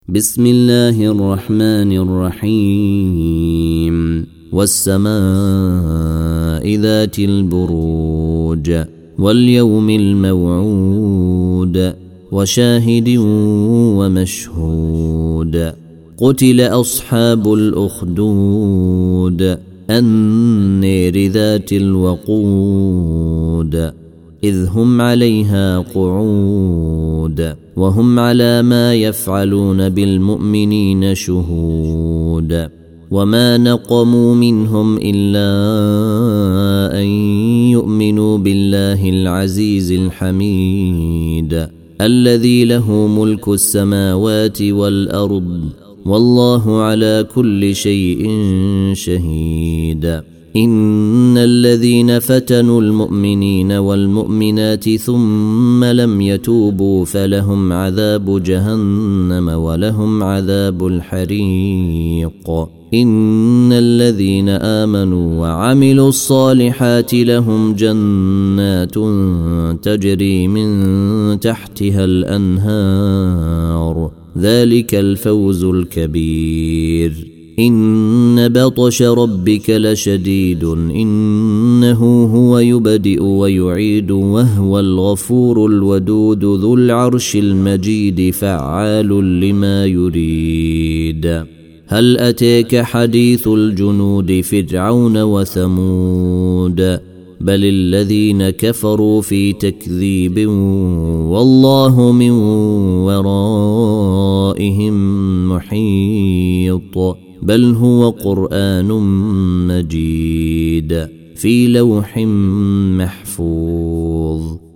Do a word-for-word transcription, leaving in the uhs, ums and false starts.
بسم الله الرحمن الرحيم والسماء ذات البروج واليوم الموعود وشاهد ومشهود قتل أصحاب الأخدود النار ذات الوقود إذ هم عليها قعود وهم على ما يفعلون بالمؤمنين شهود وما نقموا منهم إلا أن يؤمنوا بالله العزيز الحميد الذي له ملك السماوات والأرض والله على كل شيء شهيد إن الذين فتنوا المؤمنين والمؤمنات ثم لم يتوبوا فلهم عذاب جهنم ولهم عذاب الحريق إن الذين آمنوا وعملوا الصالحات لهم جنات تجري من تحتها الأنهار ذلك الفوز الكبير إن بطش ربك لشديد إنه هو يبدئ ويعيد وهو الغفور الودود ذو العرش المجيد فعال لما يريد هل أتيك حديث الجنود فرعون وثمود بل الذين كفروا في تكذيب والله من ورائهم محيط بل هو قرآن مجيد في لوح محفوظ